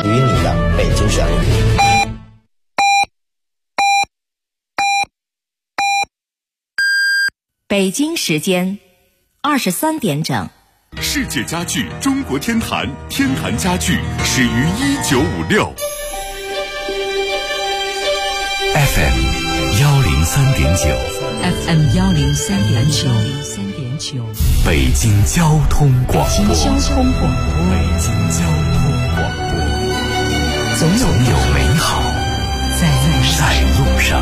语音里的北京旋律。 北京时间23点整。 世界家具中国天坛，天坛家具始于1956。FM 103.9 FM 103.9 北京交通广播。 北京交通广播，总有美好在路上。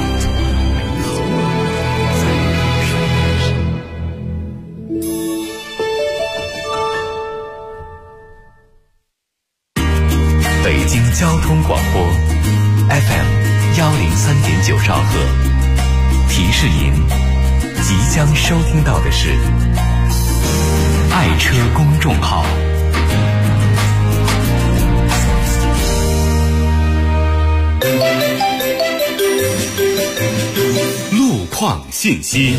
北京交通广播 FM 103.9兆赫，提示您即将收听到的是爱车公众号。路况信息。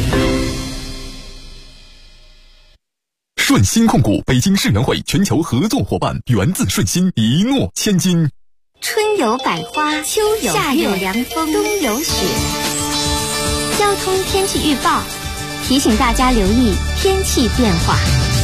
顺鑫控股北京世园会全球合作伙伴，源自顺鑫，一诺千金。 春有百花，秋有夏有凉风，冬有雪。交通天气预报提醒大家留意天气变化。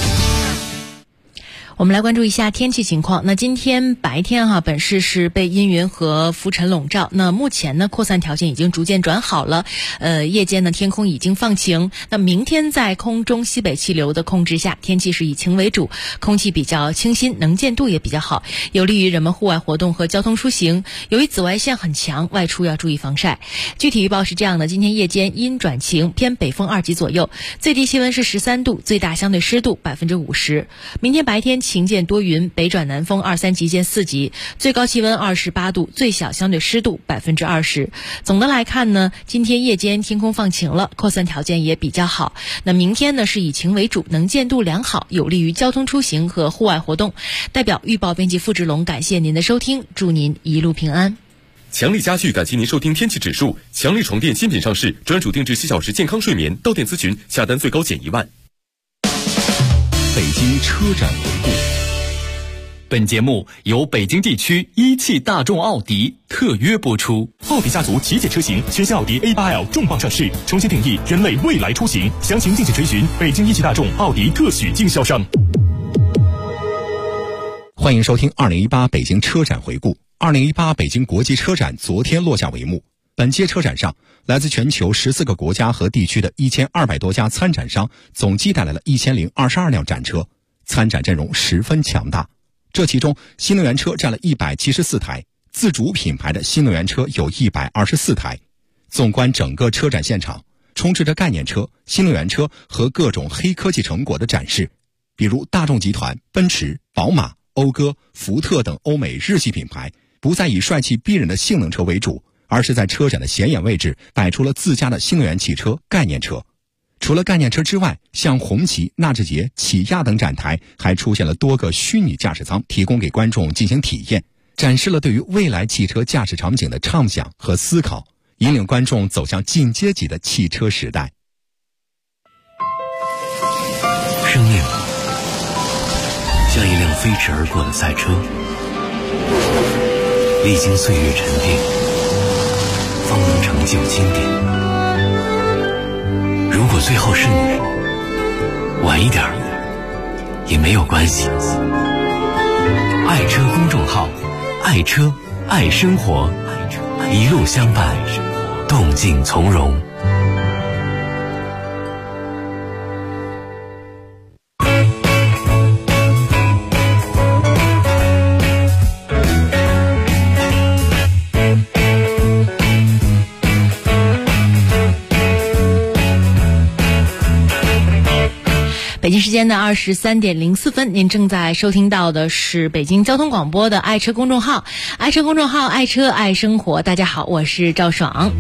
我们来关注一下天气情况。那今天白天本市是被阴云和浮尘笼罩，那目前呢扩散条件已经逐渐转好了，夜间呢天空已经放晴。那明天在空中西北气流的控制下，天气是以晴为主，空气比较清新，能见度也比较好，有利于人们户外活动和交通出行。由于紫外线很强，外出要注意防晒。具体预报是这样的：今天夜间阴转晴，偏北风2级左右，最低气温是13度，最大相对湿度50%。明天白天晴见多云，北转南风2、3级见4级，最高气温28度，最小相对湿度20%。总的来看呢，今天夜间天空放晴了，扩散条件也比较好。那明天呢是以晴为主，能见度良好，有利于交通出行和户外活动。代表预报编辑付志龙感谢您的收听，祝您一路平安。 强力家具感谢您收听天气指数。强力床垫新品上市，专属定制7小时健康睡眠，到店咨询下单最高减1万。北京车展回顾。本节目由北京地区一汽大众奥迪特约播出。奥迪家族旗舰车型全新奥迪 A8L 重磅上市，重新定义人类未来出行，详情敬请垂询北京一汽大众奥迪特许经销商。 欢迎收听2018北京车展回顾。2018北京国际车展昨天落下帷幕。本届车展上，来自全球14个国家和地区的1200多家参展商，总计带来了1022辆展车，参展阵容十分强大。这其中，新能源车占了174台，自主品牌的新能源车有124台。纵观整个车展现场，充斥着概念车、新能源车和各种黑科技成果的展示，比如大众集团、奔驰、宝马、讴歌、福特等欧美日系品牌，不再以帅气逼人的性能车为主，而是在车展的显眼位置摆出了自家的新能源汽车、概念车。除了概念车之外，像红旗、纳智捷、起亚等展台还出现了多个虚拟驾驶舱，提供给观众进行体验，展示了对于未来汽车驾驶场景的畅想和思考，引领观众走向进阶级的汽车时代。 生命像一辆飞驰而过的赛车，历经岁月沉淀，方能成就经典。如果最后是你，晚一点也没有关系。爱车公众号，爱车爱生活，一路相伴，动静从容。 北京时间的23点04分，您正在收听到的是北京交通广播的爱车公众号，爱车公众号，爱车爱生活。大家好，我是赵爽。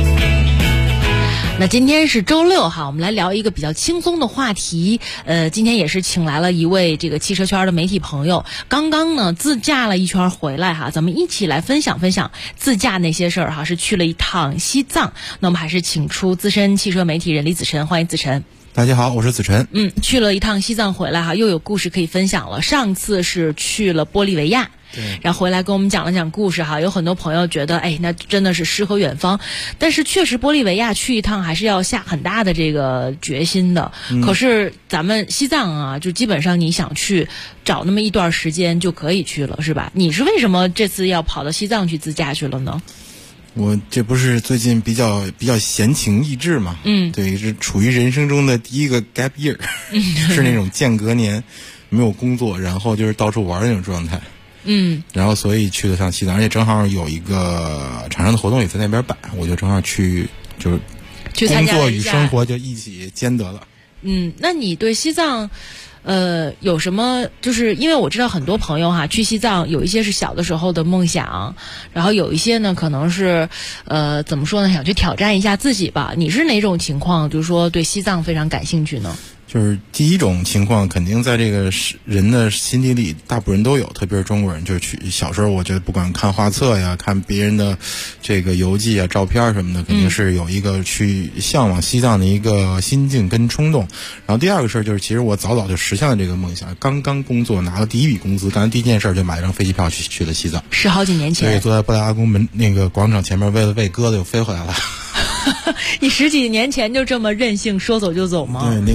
那今天是周六哈，我们来聊一个比较轻松的话题。今天也是请来了一位这个汽车圈的媒体朋友，刚刚呢自驾了一圈回来哈，咱们一起来分享分享自驾那些事儿哈。是去了一趟西藏，那我们还是请出资深汽车媒体人李子晨，欢迎子晨。 大家好，我是子晨。 去了一趟西藏回来哈，又有故事可以分享了。上次是去了玻利维亚， 对， 然后回来跟我们讲了讲故事哈。有很多朋友觉得，哎，那真的是诗和远方，但是确实玻利维亚去一趟还是要下很大的这个决心的。可是咱们西藏啊，就基本上你想去找那么一段时间就可以去了，是吧？你是为什么这次要跑到西藏去自驾去了呢？ 我这不是最近比较闲情逸致嘛，对，是处于人生中的第一个 gap year，是那种间隔年，没有工作，然后就是到处玩的那种状态，然后所以去了趟西藏，而且正好有一个厂商的活动也在那边办，我就正好去，就是工作与生活就一起兼得了。 那你对西藏有什么？就是因为我知道很多朋友哈，去西藏有一些是小的时候的梦想，然后有一些呢可能是怎么说呢，想去挑战一下自己吧。你是哪种情况？就是说对西藏非常感兴趣呢？ 就是第一种情况，肯定在这个人的心底里，大部分人都有，特别是中国人。就是去小时候，我觉得不管看画册呀，看别人的这个游记啊、照片什么的，肯定是有一个去向往西藏的一个心境跟冲动。然后第二个事儿就是，其实我早就实现了这个梦想。刚刚工作拿了第一笔工资，干第一件事就买了张飞机票去了西藏。 是好几年前。 对，坐在布达拉宫那个广场前面，为了喂鸽子又飞回来了。 你10几年前就这么任性，说走就走吗？ 对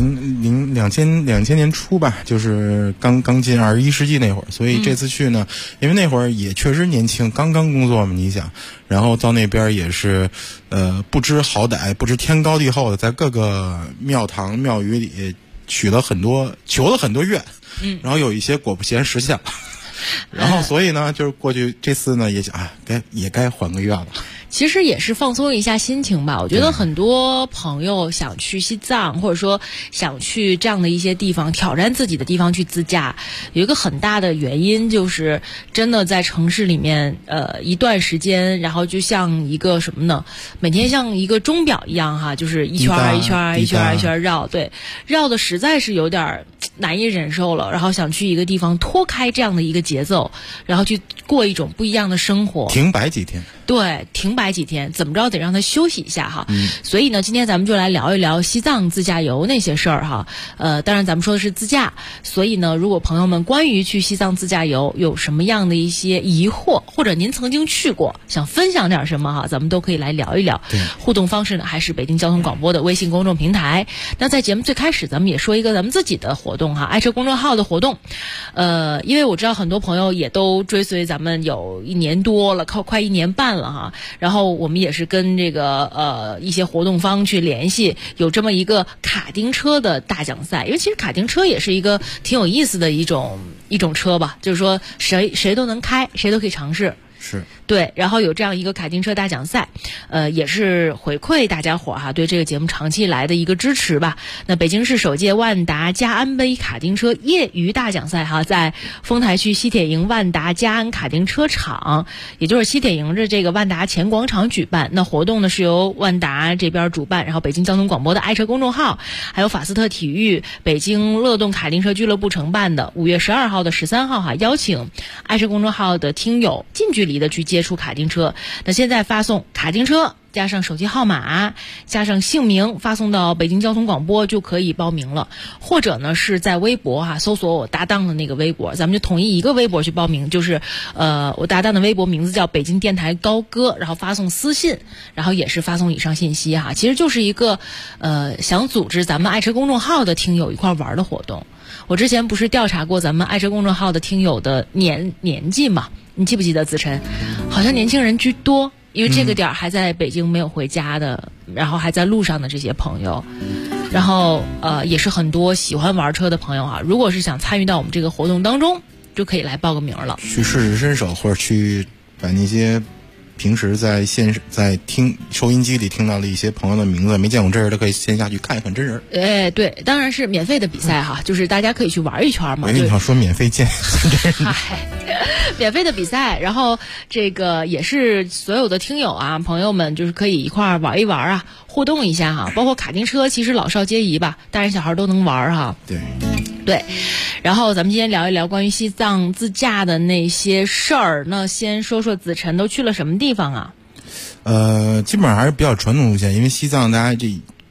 ，2000年初吧，就是刚进21世纪那会儿，所以这次去呢，因为那会儿也确实年轻，刚刚工作嘛，你想，然后到那边也是，不知好歹，不知天高地厚的，在各个庙堂庙宇里求了很多愿，然后有一些果不其然实现了，然后所以呢，就是过去这次呢也想该还个愿了。 其实也是放松一下心情吧。我觉得很多朋友想去西藏，或者说想去这样的一些地方，挑战自己的地方去自驾，有一个很大的原因就是真的在城市里面一段时间，然后就像一个什么呢，每天像一个钟表一样哈，就是一圈儿一圈儿一圈儿一圈儿绕，对，绕的实在是有点难以忍受了，然后想去一个地方脱开这样的一个节奏，然后去过一种不一样的生活， 停摆几天。 对，停摆几天，怎么着得让他休息一下哈。所以呢，今天咱们就来聊一聊西藏自驾游那些事儿哈。当然咱们说的是自驾，所以呢，如果朋友们关于去西藏自驾游有什么样的一些疑惑，或者您曾经去过，想分享点什么哈，咱们都可以来聊一聊。互动方式呢，还是北京交通广播的微信公众平台。那在节目最开始，咱们也说一个咱们自己的活动哈，爱车公众号的活动。因为我知道很多朋友也都追随咱们有1年多了，快1年半了哈。然后我们也是跟这个一些活动方去联系，有这么一个卡丁车的大奖赛。因为其实卡丁车也是一个挺有意思的一种车吧，就是说谁都能开，谁都可以尝试。 是对，然后有这样一个卡丁车大奖赛，也是回馈大家伙哈对这个节目长期以来的一个支持吧。那北京市首届万达嘉安杯卡丁车业余大奖赛哈，在丰台区西铁营万达嘉安卡丁车场，也就是西铁营的这个万达前广场举办。那活动呢是由万达这边主办，然后北京交通广播的爱车公众号，还有法斯特体育、北京乐动卡丁车俱乐部承办的5月12号的13号哈，邀请爱车公众号的听友近距离的去接触卡丁车。那现在发送卡丁车加上手机号码加上姓名发送到北京交通广播就可以报名了，或者呢是在微博哈搜索我搭档的那个微博，咱们就统一一个微博去报名，就是我搭档的微博名字叫北京电台高歌，然后发送私信，然后也是发送以上信息哈，其实就是一个想组织咱们爱车公众号的听友一块玩的活动。我之前不是调查过咱们爱车公众号的听友的年纪嘛，你记不记得子晨？好像年轻人居多，因为这个点儿还在北京没有回家的，然后还在路上的这些朋友，然后也是很多喜欢玩车的朋友啊。如果是想参与到我们这个活动当中，就可以来报个名了， 去试试身手，或者去把那些平时在听收音机里听到的一些朋友的名字没见过真人的，可以线下去看一看真人。 哎，对，当然是免费的比赛哈，就是大家可以去玩一圈嘛。 我跟你说免费见真人。 免费的比赛，然后这个也是所有的听友啊朋友们就是可以一块玩一玩啊，互动一下哈。包括卡丁车，其实老少皆宜吧，大人小孩都能玩哈。对，然后咱们今天聊一聊关于西藏自驾的那些事儿。那先说说子晨都去了什么地方啊？ 基本上还是比较传统路线，因为西藏大家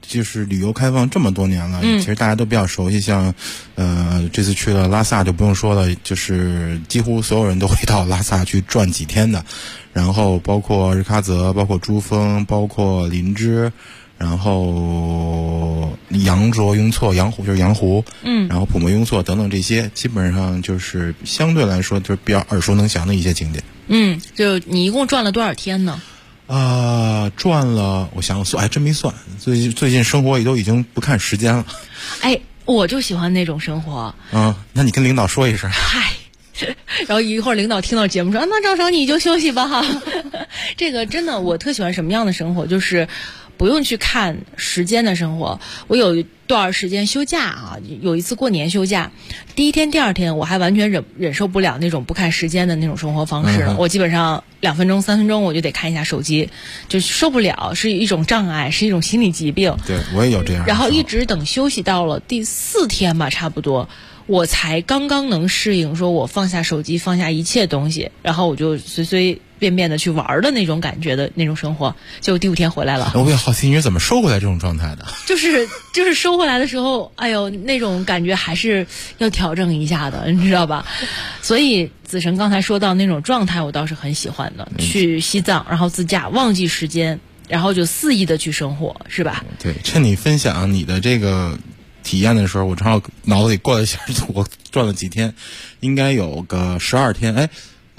就是旅游开放这么多年了，其实大家都比较熟悉，像这次去了拉萨就不用说了，就是几乎所有人都会到拉萨去转几天的，然后包括日喀则，包括珠峰，包括林芝，然后羊卓、雍措、羊湖就是羊湖，然后普莫雍措等等，这些基本上就是相对来说就是比较耳熟能详的一些景点。 就你一共转了多少天呢？ 转了，我想算，还真没算。最近生活也都已经不看时间了。 哎，我就喜欢那种生活。 那你跟领导说一声。 嗨。然后一会儿领导听到节目说，那赵少你就休息吧哈。这个真的我特喜欢什么样的生活，就是不用去看时间的生活。我有一段时间休假啊，有一次过年休假，第一天第二天我还完全忍受不了那种不看时间的那种生活方式了。我基本上2分钟3分钟我就得看一下手机，就受不了，是一种障碍，是一种心理疾病。 对，我也有这样。 然后一直等休息到了第4天吧，差不多我才刚刚能适应，说我放下手机，放下一切东西，然后我就随随便便的去玩的那种感觉的那种生活。结果第5天回来了。 我也好奇你是怎么收回来这种状态的？ 就是收回来的时候，哎呦，那种感觉还是要调整一下的，你知道吧？所以子晨刚才说到那种状态，我倒是很喜欢的。去西藏，然后自驾，忘记时间，然后就肆意的去生活，是吧？ 对，趁你分享你的这个体验的时候，我正好脑子里过了一下，我转了几天，应该有个12天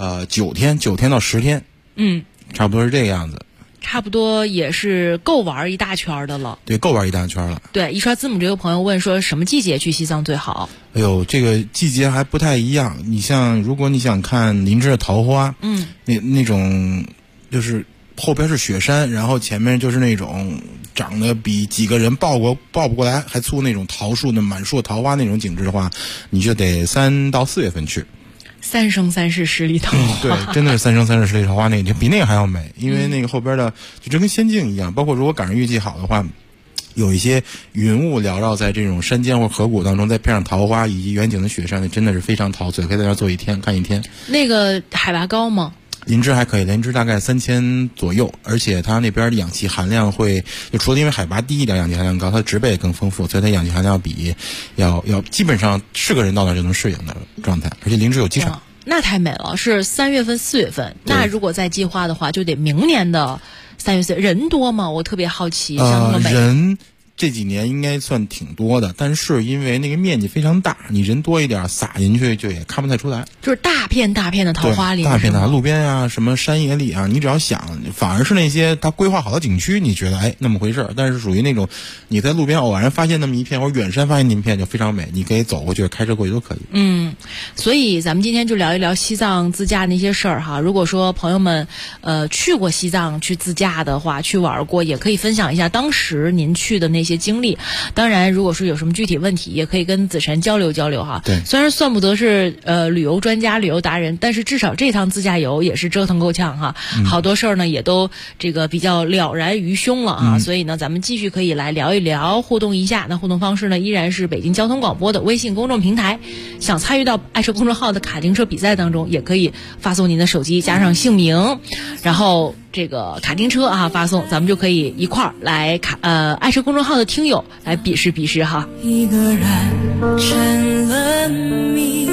，9天到10天，差不多是这个样子。 差不多也是够玩一大圈的了。 对，够玩一大圈了。 对，一刷字母这个朋友问说，什么季节去西藏最好？ 哎呦，这个季节还不太一样。你像，如果你想看林芝的桃花，那种就是后边是雪山，然后前面就是那种长得比几个人抱不过来还粗那种桃树的满树桃花那种景致的话，你就得3到4月份去。 3生3世十里桃花， 对，真的是3生3世十里桃花，那个比那个还要美，因为那个后边的就跟仙境一样，包括如果赶上运气好的话，有一些云雾缭绕在这种山间或河谷当中，再配上桃花以及远景的雪山，那真的是非常陶醉，可以在那儿坐一天看一天。 那个海拔高吗？ 林芝还可以，林芝大概3000左右，而且它那边的氧气含量会，就除了因为海拔低一点氧气含量高，它的植被也更丰富，所以它氧气含量比要基本上是个人到那就能适应的状态，而且林芝有机场。 那太美了，是3月份4月份。那如果再计划的话，就得明年的3月4月。人多吗？我特别好奇，像那么美。 人这几年应该算挺多的，但是因为那个面积非常大，你人多一点撒进去就也看不太出来。 就是大片大片的桃花林， 大片的路边啊，什么山野里啊，你只要想，反而是那些他规划好的景区，你觉得那么回事儿，但是属于那种你在路边偶然发现那么一片，或者远山发现那么一片就非常美，你可以走过去，开车过去都可以。 所以咱们今天就聊一聊西藏自驾那些事儿哈。如果说朋友们去过西藏去自驾的话，去玩过，也可以分享一下当时您去的那些经历。当然，如果说有什么具体问题，也可以跟子晨交流交流哈。 对， 虽然算不得是旅游专家、旅游达人，但是至少这趟自驾游也是折腾够呛哈。好多事儿呢也都这个比较了然于胸了啊。所以呢，咱们继续可以来聊一聊，互动一下。那互动方式呢，依然是北京交通广播的微信公众平台。想参与到爱车公众号的卡丁车比赛当中，也可以发送您的手机加上姓名，然后这个卡丁车啊发送，咱们就可以一块儿来爱车公众号的听友来比试比试哈。 一个人成了谜，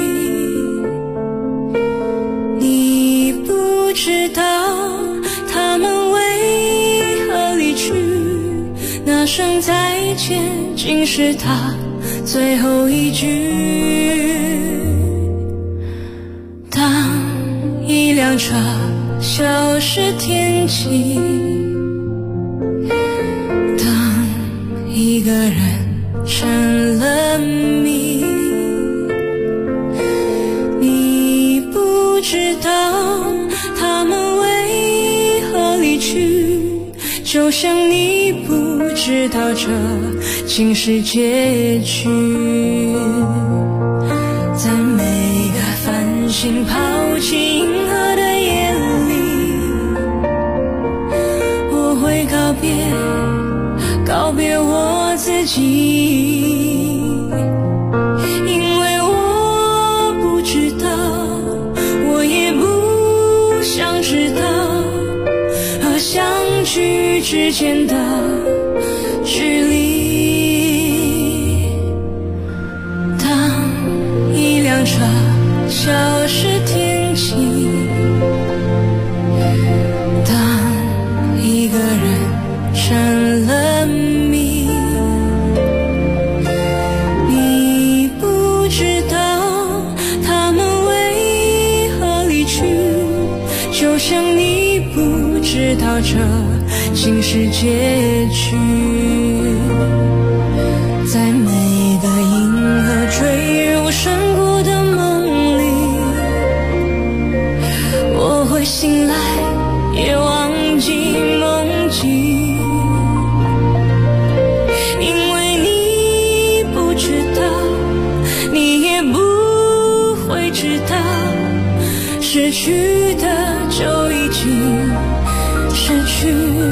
你不知道他们为何离去，那声再见竟是他最后一句。当一辆车消失天际，当一个人成了谜，你不知道他们为何离去，就像你不知道这竟是结局。在每个繁星抛弃银河的夜里，我会告别我自己，因为我不知道，我也不想知道，和相聚之间的距离。当一辆车消失天际，当一个人成了谜，你不知道他们为何离去，就像你不知道这竟是结局。在每个银河坠入山谷的梦里，我会醒来也忘记梦境，因为你不知道，你也不会知道，失去的就已经失去。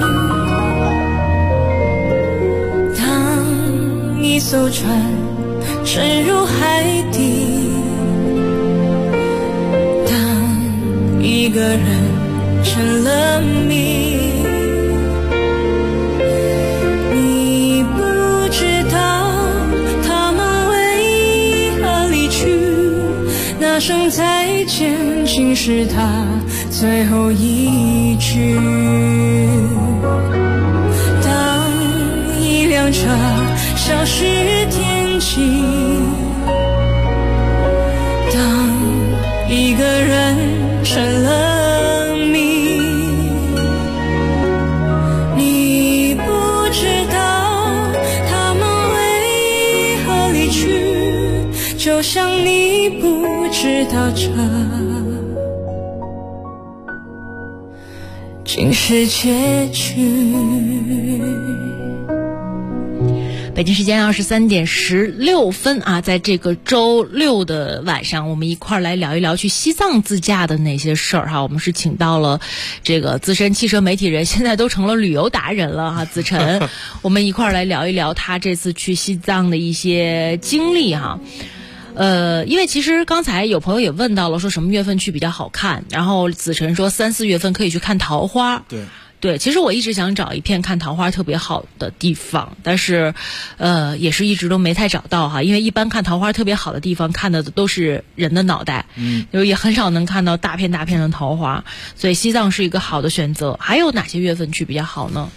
当一艘船沉入海底，当一个人成了谜，你不知道他们为何离去，那声再见竟是他最后一句。当一辆车消失天际，当一个人成了谜，你不知道他们为何离去，就像你不知道这竟是结局。 北京时间23:16啊，在这个周六的晚上，我们一块儿来聊一聊去西藏自驾的那些事儿哈。我们是请到了这个资深汽车媒体人，现在都成了旅游达人了哈，子晨，我们一块儿来聊一聊他这次去西藏的一些经历哈。因为其实刚才有朋友也问到了，说什么月份去比较好看，然后子晨说3、4月份可以去看桃花。对，其实我一直想找一片看桃花特别好的地方，但是，也是一直都没太找到哈。因为一般看桃花特别好的地方，看的都是人的脑袋，就也很少能看到大片大片的桃花，所以西藏是一个好的选择。还有哪些月份去比较好呢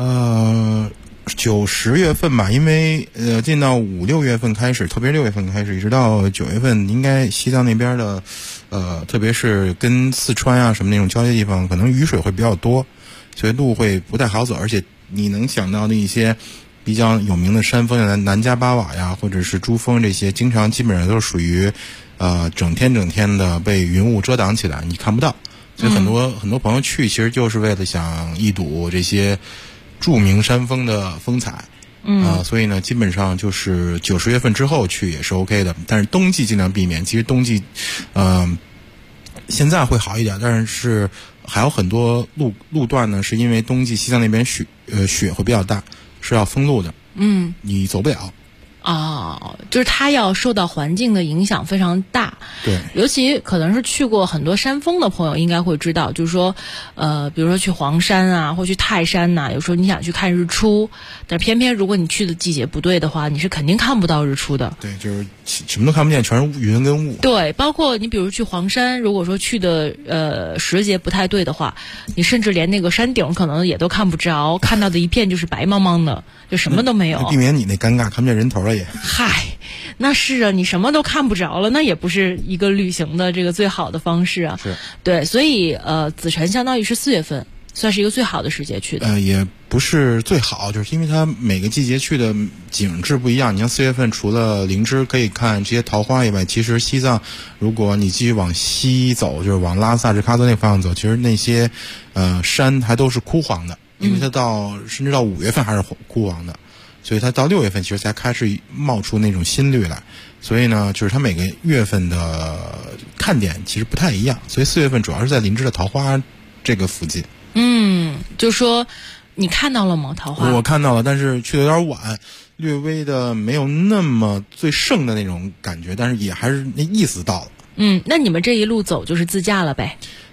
？9、10月份吧，因为进到5、6月份开始，特别6月份开始，一直到9月份，应该西藏那边的，特别是跟四川啊什么那种交接地方，可能雨水会比较多。所以路会不太好走，而且你能想到的一些比较有名的山峰，南迦巴瓦呀，或者是珠峰这些，基本上都是属于整天的被云雾遮挡起来，你看不到。所以很多朋友去，其实就是为了想一睹这些著名山峰的风采。所以呢，基本上就是9、10月份之后去也是 OK 的，但是冬季尽量避免。其实冬季，现在会好一点，但是还有很多路段呢，是因为冬季西藏那边雪会比较大，是要封路的。你走不了。 就是它要受到环境的影响非常大。 对， 尤其可能是去过很多山峰的朋友应该会知道，就是说，比如说去黄山啊，或去泰山呐，有时候你想去看日出，但偏偏如果你去的季节不对的话，你是肯定看不到日出的。 对，就是什么都看不见，全是云跟雾。 对，包括你比如去黄山，如果说去的时节不太对的话，你甚至连那个山顶可能也都看不着，看到的一片就是白茫茫的，就什么都没有。 避免你那尴尬，看不见人头了也。 嗨，那是啊，你什么都看不着了，那也不是一个旅行的这个最好的方式啊。 是， 对，所以子晨相当于是4月份，算是一个最好的时节去的。 也不是最好，就是因为它每个季节去的景致不一样。你像4月份，除了灵芝可以看这些桃花以外，其实西藏，如果你继续往西走，就是往拉萨、日喀则那个方向走，其实那些山还都是枯黄的，因为它甚至到5月份还是枯黄的。所以它到6月份其实才开始冒出那种新绿来，所以呢，就是它每个月份的看点其实不太一样。所以4月份主要是在林芝的桃花这个附近。 就说你看到了吗？桃花？ 我看到了，但是去的有点晚，略微的没有那么最盛的那种感觉，但是也还是那意思到了。 那你们这一路走就是自驾了呗？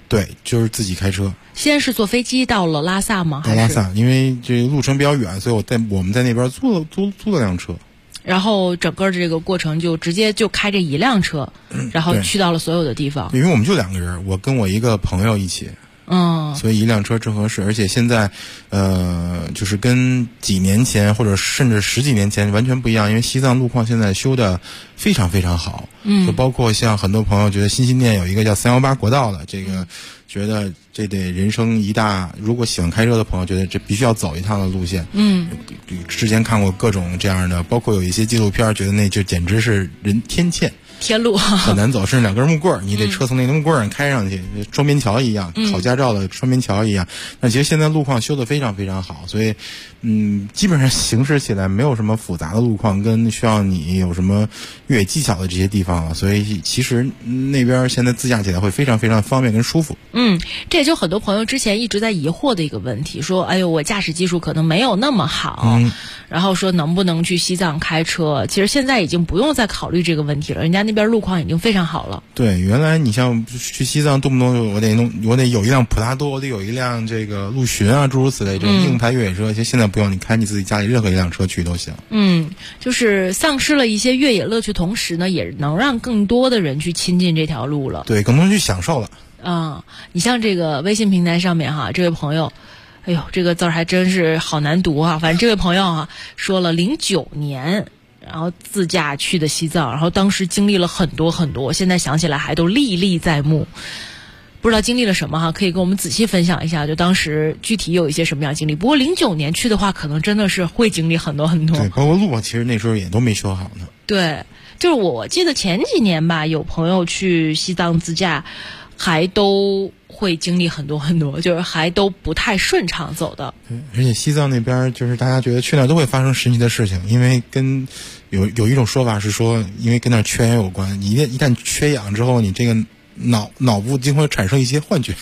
对，就是自己开车。 先是坐飞机到了拉萨吗？ 到拉萨，因为这路程比较远，所以我们在那边租了辆车。 然后整个这个过程就直接就开着一辆车，然后去到了所有的地方。 因为我们就2个人，我跟我一个朋友一起。所以一辆车正合适，而且现在，就是跟几年前或者甚至10几年前完全不一样，因为西藏路况现在修的非常非常好，就包括像很多朋友觉得心店有一个叫318国道的，这个觉得这得人生一大，如果喜欢开车的朋友觉得这必须要走一趟的路线。之前看过各种这样的，包括有一些纪录片，觉得那就简直是天堑。 天路很难走，甚至2根木棍儿，你得车从那根木棍儿上开上去，双边桥一样，考驾照的双边桥一样。但其实现在路况修得非常非常好，所以基本上行驶起来没有什么复杂的路况跟需要你有什么越野技巧的这些地方了。所以其实那边现在自驾起来会非常非常方便跟舒服。 这也就很多朋友之前一直在疑惑的一个问题，说哎呦我驾驶技术可能没有那么好，然后说能不能去西藏开车。其实现在已经不用再考虑这个问题了，人家那边路况已经非常好了。 对，原来你像去西藏动不动我得有一辆普拉多，我得有一辆这个陆巡啊，诸如此类这种硬派越野车。其实现在不用，你开你自己家里任何一辆车去都行。 就是丧失了一些越野乐趣，同时呢也能让更多的人去亲近这条路了。 对，更多人去享受了。 你像这个微信平台上面哈，这位朋友，哎呦这个字儿还真是好难读啊。反正这位朋友说了09年然后自驾去的西藏，然后当时经历了很多很多，现在想起来还都历历在目。不知道经历了什么可以跟我们仔细分享一下，就当时具体有一些什么样经历。不过09年去的话，可能真的是会经历很多很多。 对，包括路其实那时候也都没修好呢。 对，就是我记得前几年吧，有朋友去西藏自驾，还都会经历很多很多，就是还都不太顺畅走的。 而且西藏那边就是大家觉得去那儿都会发生神奇的事情，因为跟有一种说法是说，因为跟那儿缺氧有关，你一旦缺氧之后，你这个脑部就会产生一些幻觉。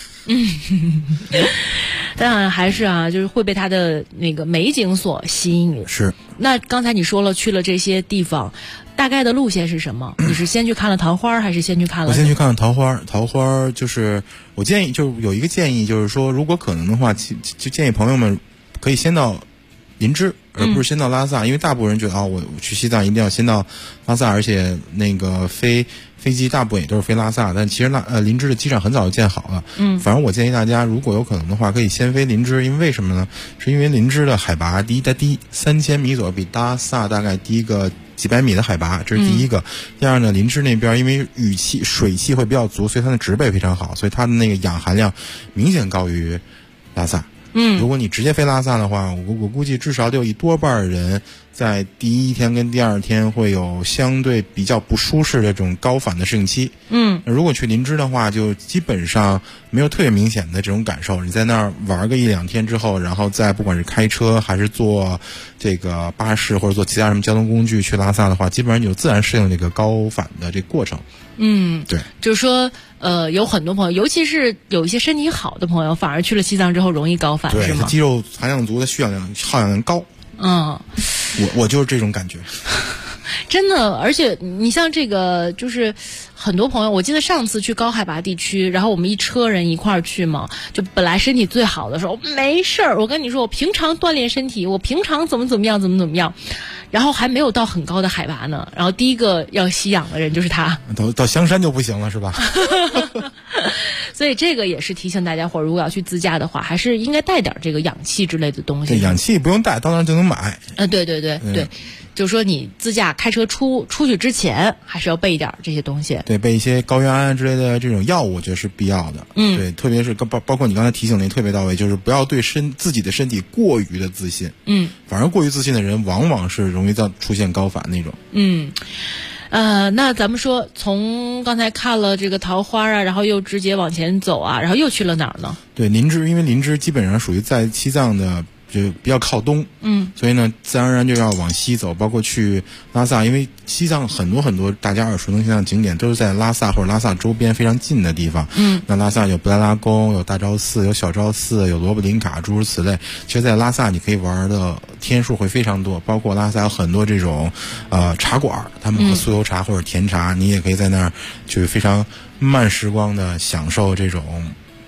但还是就是会被它的那个美景所吸引。 是。 那刚才你说了去了这些地方，大概的路线是什么？你是先去看了桃花，还是先去看了？ 我先去看了桃花。桃花就是我建议，就是有一个建议，就是说如果可能的话，就建议朋友们可以先到林芝，而不是先到拉萨，因为大部分人觉得我去西藏一定要先到拉萨，而且那个飞机大部分也都是飞拉萨，但其实林芝的机场很早就建好了。反正我建议大家如果有可能的话，可以先飞林芝，因为为什么呢？是因为林芝的海拔低3000米左右，比拉萨大概低个几百米的海拔，这是第一个。第二呢，林芝那边因为水汽会比较足，所以它的植被非常好，所以它的那个氧含量明显高于拉萨。如果你直接飞拉萨的话，我估计至少得有一多半人在第一天跟第二天会有相对比较不舒适的这种高反的适应期。如果去林芝的话，就基本上没有特别明显的这种感受。你在那儿玩个1-2天之后，然后再不管是开车还是坐这个巴士或者坐其他什么交通工具去拉萨的话，基本上就自然适应这个高反的这个过程。对， 就是说有很多朋友，尤其是有一些身体好的朋友，反而去了西藏之后容易高反， 对， 是吗？ 肌肉含量足的耗氧量高。我就是这种感觉。 真的，而且你像这个，就是很多朋友，我记得上次去高海拔地区，然后我们一车人一块儿去嘛，就本来身体最好的时候没事儿，我跟你说，我平常锻炼身体，我平常怎么样，然后还没有到很高的海拔呢，然后第一个要吸氧的人就是他， 到香山就不行了，是吧？ 所以这个也是提醒大家伙，如果要去自驾的话，还是应该带点这个氧气之类的东西。 对，氧气不用带，到那儿就能买。 对。就是说你自驾开车出去之前，还是要备一点这些东西。 对，备一些高原胺之类的这种药物，我觉得是必要的。对，特别是包括你刚才提醒的特别到位，就是不要对自己的身体过于的自信。反而过于自信的人，往往是容易出现高反那种。 那咱们说从刚才看了这个桃花然后又直接往前走然后又去了哪儿呢？ 对，林芝，因为林芝基本上属于在西藏的就比较靠东，所以呢自然而然就要往西走，包括去拉萨，因为西藏很多大家耳熟能详的景点都是在拉萨或者拉萨周边非常近的地方。那拉萨有布达拉宫，有大昭寺，有小昭寺，有罗布林卡，诸如此类。其实在拉萨你可以玩的天数会非常多，包括拉萨有很多这种茶馆，他们喝酥油茶或者甜茶，你也可以在那儿去非常慢时光的享受这种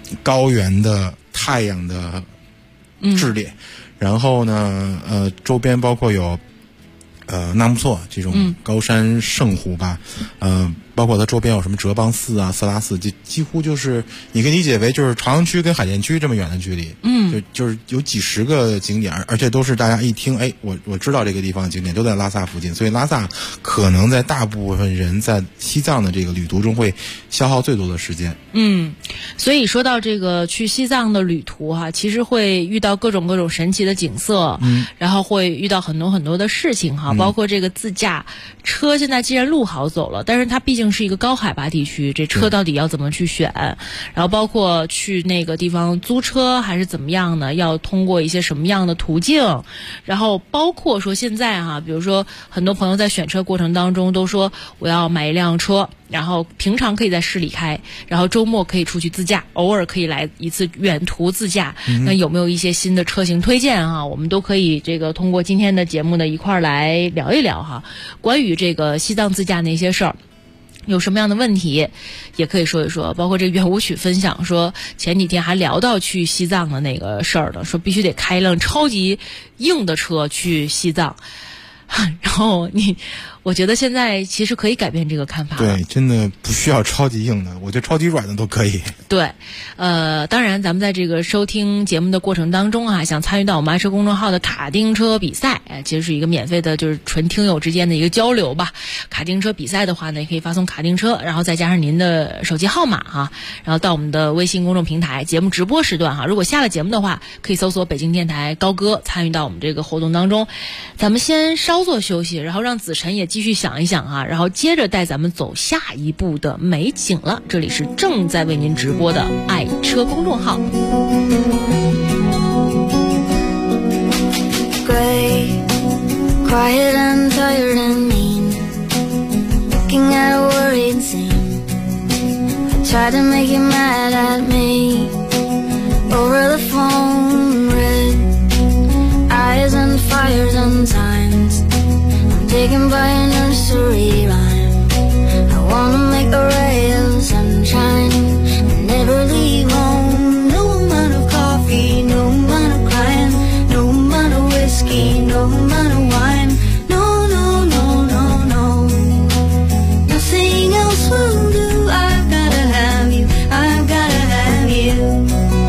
高原的太阳的炽烈，然后呢周边包括有纳木错这种高山圣湖吧，包括它周边有什么哲蚌寺啊、色拉寺，几乎就是你可以理解为就是朝阳区跟海淀区这么远的距离，就是有几十个景点，而且都是大家一听，哎，我知道这个地方的景点都在拉萨附近，所以拉萨可能在大部分人在西藏的这个旅途中会消耗最多的时间。 所以说到这个去西藏的旅途哈，其实会遇到各种神奇的景色，然后会遇到很多的事情哈，包括这个自驾车，现在既然路好走了，但是它毕竟是一个高海拔地区，这车到底要怎么去选？然后包括去那个地方租车还是怎么样呢？要通过一些什么样的途径？然后包括说现在哈，比如说很多朋友在选车过程当中都说我要买一辆车，然后平常可以在市里开，然后周末可以出去自驾，偶尔可以来一次远途自驾。那有没有一些新的车型推荐哈？我们都可以这个通过今天的节目呢一块儿来聊一聊哈，关于这个西藏自驾那些事儿。有什么样的问题也可以说一说，包括这个圆舞曲分享说前几天还聊到去西藏的那个事儿呢，说必须得开一辆超级硬的车去西藏。然后我觉得现在其实可以改变这个看法。 对，真的不需要超级硬的，我觉得超级软的都可以。 对，当然咱们在这个收听节目的过程当中啊，想参与到我们爱车公众号的卡丁车比赛，其实是一个免费的，就是纯听友之间的一个交流吧。卡丁车比赛的话呢，也可以发送卡丁车，然后再加上您的手机号码哈，然后到我们的微信公众平台节目直播时段哈，如果下了节目的话，可以搜索北京电台高歌，参与到我们这个活动当中。咱们先稍作休息，然后让子晨也继续想一想啊，然后接着带咱们走下一步的美景了。这里是正在为您直播的爱车公众号。 Quiet and tired and mean, looking at a worried scene. Tried to make you mad at me over the phone. Red eyes and fires and signs. I'm taken by a nursery rhyme. I wanna make a ray of sunshine and never leave home. No amount of coffee, no amount of crying, no amount of whiskey, no amount of wine. No, no, no, no, no. Nothing else will do. I've gotta have you, I've gotta have you.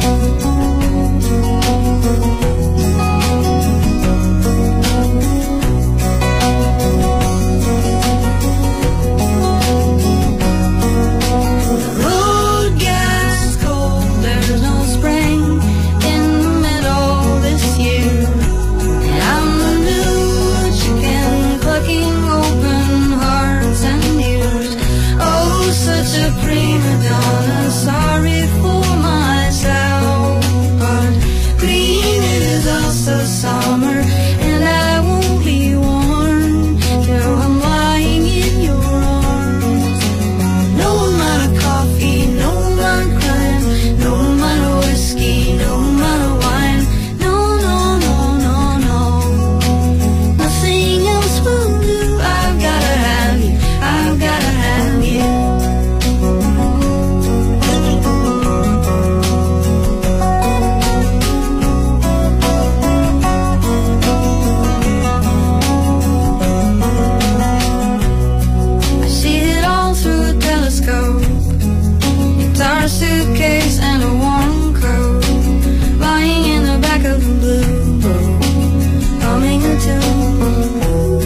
Sorry for myself, but green is also summer, and I won't be warm till I'm lying in your arms. No amount of coffee, no amount of crying, no amount of whiskey, no amount of wine. No, no, no, no, no. Nothing else will do. I've gotta have you, I've gotta have you. Suitcase and a warm coat, lying in the back of the blue boat, humming a tune.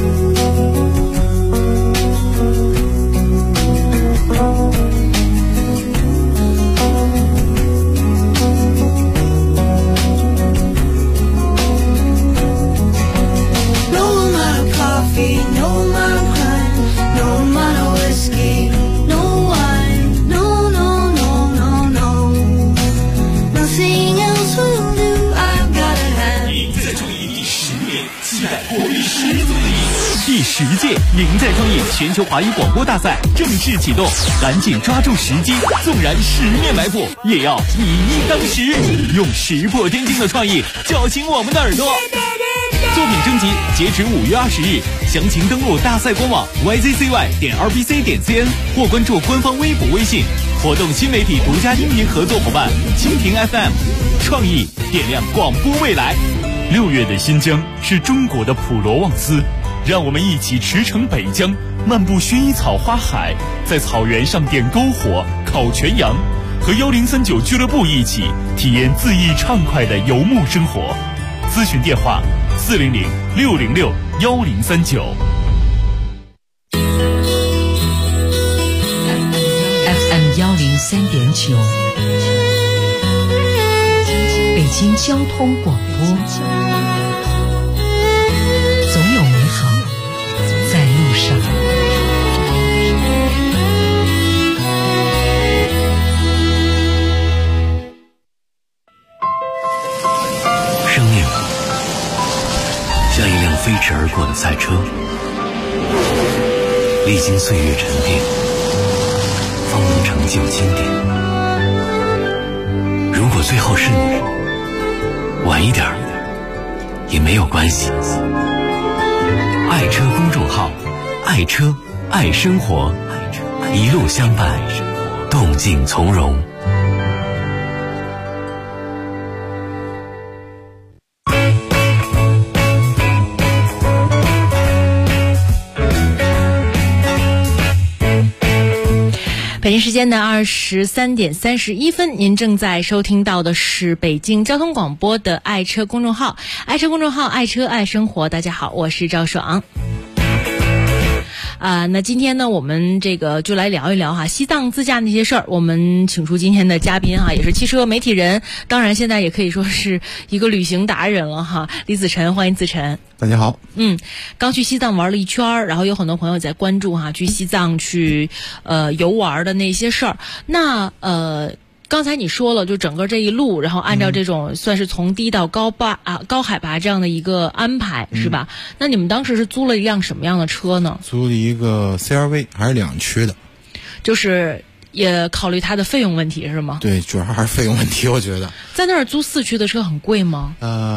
No amount of coffee, no amount of crying, no amount of whiskey, no wine, no, no, no, no, no. Nothing else will do. I've gotta have. 赢在创意第10年，期待活力十足的你。第10届赢在创意全球华语广播大赛正式启动，赶紧抓住时机，纵然10面埋伏，也要以一当十，用石破天惊的创意叫醒我们的耳朵。作品征集截止5月20日，详情登录大赛官网 yzcy.rbc.cn 或关注官方微博微信活动新媒体独家音频合作伙伴蜻蜓 FM， 创意点亮广播未来。6月的新疆是中国的普罗旺斯，让我们一起驰骋北疆，漫步薰衣草花海，在草原上点篝火、烤全羊，和1039俱乐部一起体验恣意畅快的游牧生活。咨询电话400-606-1039。 103.9，北京交通广播，总有美好在路上。 生命像一辆飞驰而过的赛车，历经岁月沉淀，方能成就经典。如果最后是你，晚一点也没有关系。爱车公众号，爱车爱生活，一路相伴，动静从容。 北京时间的23:31，您正在收听到的是北京交通广播的爱车公众号，爱车公众号，爱车爱生活。大家好，我是赵爽。那今天呢，我们这个就来聊一聊哈西藏自驾那些事儿。我们请出今天的嘉宾哈，也是汽车媒体人，当然现在也可以说是一个旅行达人了哈。李子晨，欢迎子晨。 大家好。 刚去西藏玩了一圈，然后有很多朋友在关注哈，去西藏去游玩的那些事儿。那刚才你说了，就整个这一路，然后按照这种算是从低到高海拔这样的一个安排，是吧？那你们当时是租了一辆什么样的车呢？ 租了一个 CR-V， 还是2驱的。就是也考虑它的费用问题是吗？ 对，主要还是费用问题，我觉得。 在那儿租4驱的车很贵吗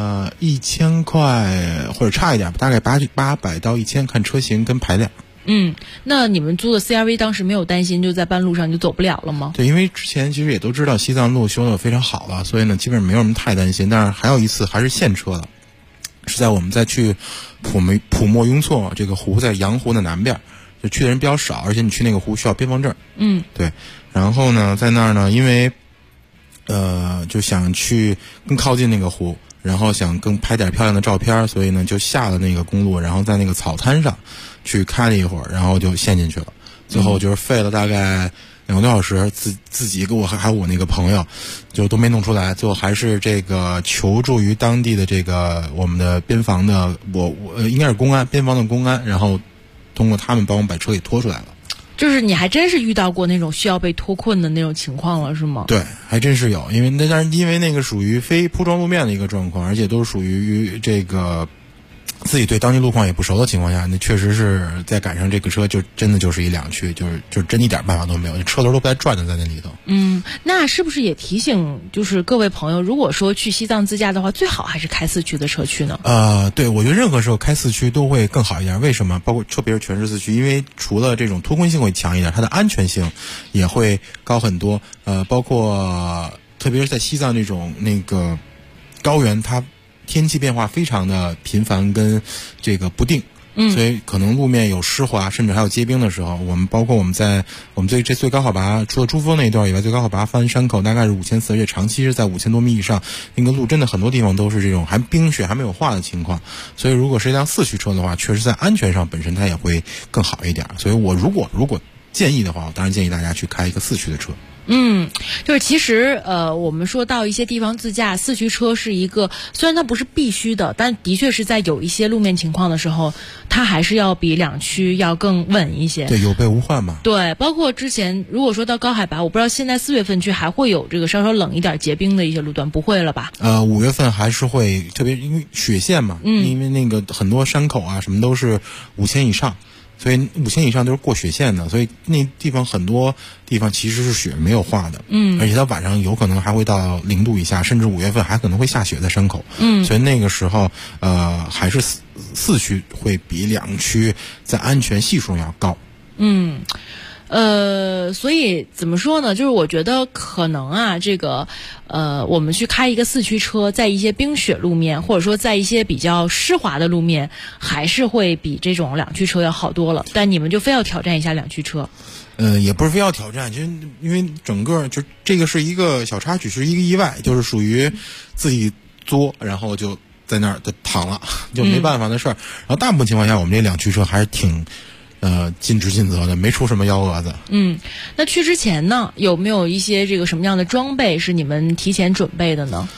？1000块或者差一点，大概800到1000，看车型跟排量。 那你们租的 CR-V 当时没有担心就在半路上就走不了了吗？ 对，因为之前其实也都知道西藏路修得非常好了，所以呢基本上没有什么太担心。但是还有一次还是现车了，是在我们在去普莫雍措这个湖，在羊湖的南边，就去的人比较少，而且你去那个湖需要边防证。对。然后呢在那儿呢，因为就想去更靠近那个湖，然后想更拍点漂亮的照片，所以呢就下了那个公路，然后在那个草滩上去开了一会儿，然后就陷进去了。最后就是费了大概2个多小时，自己跟我还有我那个朋友就都没弄出来，最后还是这个求助于当地的这个我们的边防的我应该是公安，边防的公安，然后通过他们帮我们把车给拖出来了。 就是你还真是遇到过那种需要被脱困的那种情况了，是吗？ 对，还真是有，因为那个属于非铺装路面的一个状况，而且都属于这个自己对当地路况也不熟的情况下，那确实是在赶上这个车就真的就是一2驱，就是真一点办法都没有，车轮都不带转的在那里头。 那是不是也提醒就是各位朋友，如果说去西藏自驾的话，最好还是开4驱的车去呢？对， 我觉得任何时候开4驱都会更好一点。为什么？包括特别是全时4驱，因为除了这种脱困性会强一点，它的安全性也会高很多。包括特别是在西藏这种那个高原，它天气变化非常的频繁跟这个不定。所以可能路面有湿滑，甚至还有结冰的时候，包括我们最高海拔，除了珠峰那一段以外，最高海拔翻山口大概是5400，而且长期是在5000多米以上，那个路真的很多地方都是这种冰雪还没有化的情况。所以如果是一辆4驱车的话，确实在安全上本身它也会更好一点。所以我如果建议的话，我当然建议大家去开一个4驱的车。 就是其实我们说到一些地方自驾，4驱车是一个，虽然它不是必须的，但的确是在有一些路面情况的时候，它还是要比2驱要更稳一些。 对，有备无患嘛。 对，包括之前如果说到高海拔，我不知道现在4月份去还会有这个稍稍冷一点结冰的一些路段，不会了吧 ？5月份还是会，特别因为雪线嘛，因为那个很多山口啊什么都是5000以上。所以5000以上都是过雪线的，所以那地方很多地方其实是雪没有化的，而且它晚上有可能还会到0度以下，甚至5月份还可能会下雪在山口，所以那个时候还是4驱会比2驱在安全系数要高。 所以怎么说呢？就是我觉得可能啊，这个我们去开一个4驱车，在一些冰雪路面，或者说在一些比较湿滑的路面，还是会比这种2驱车要好多了。但你们就非要挑战一下2驱车？ 也不是非要挑战，就因为整个就这个是一个小插曲，是一个意外，就是属于自己作，然后就在那儿就躺了，就没办法的事儿。然后大部分情况下，我们这2驱车还是挺尽职尽责的，没出什么幺蛾子。 那去之前呢，有没有一些这个什么样的装备是你们提前准备的呢？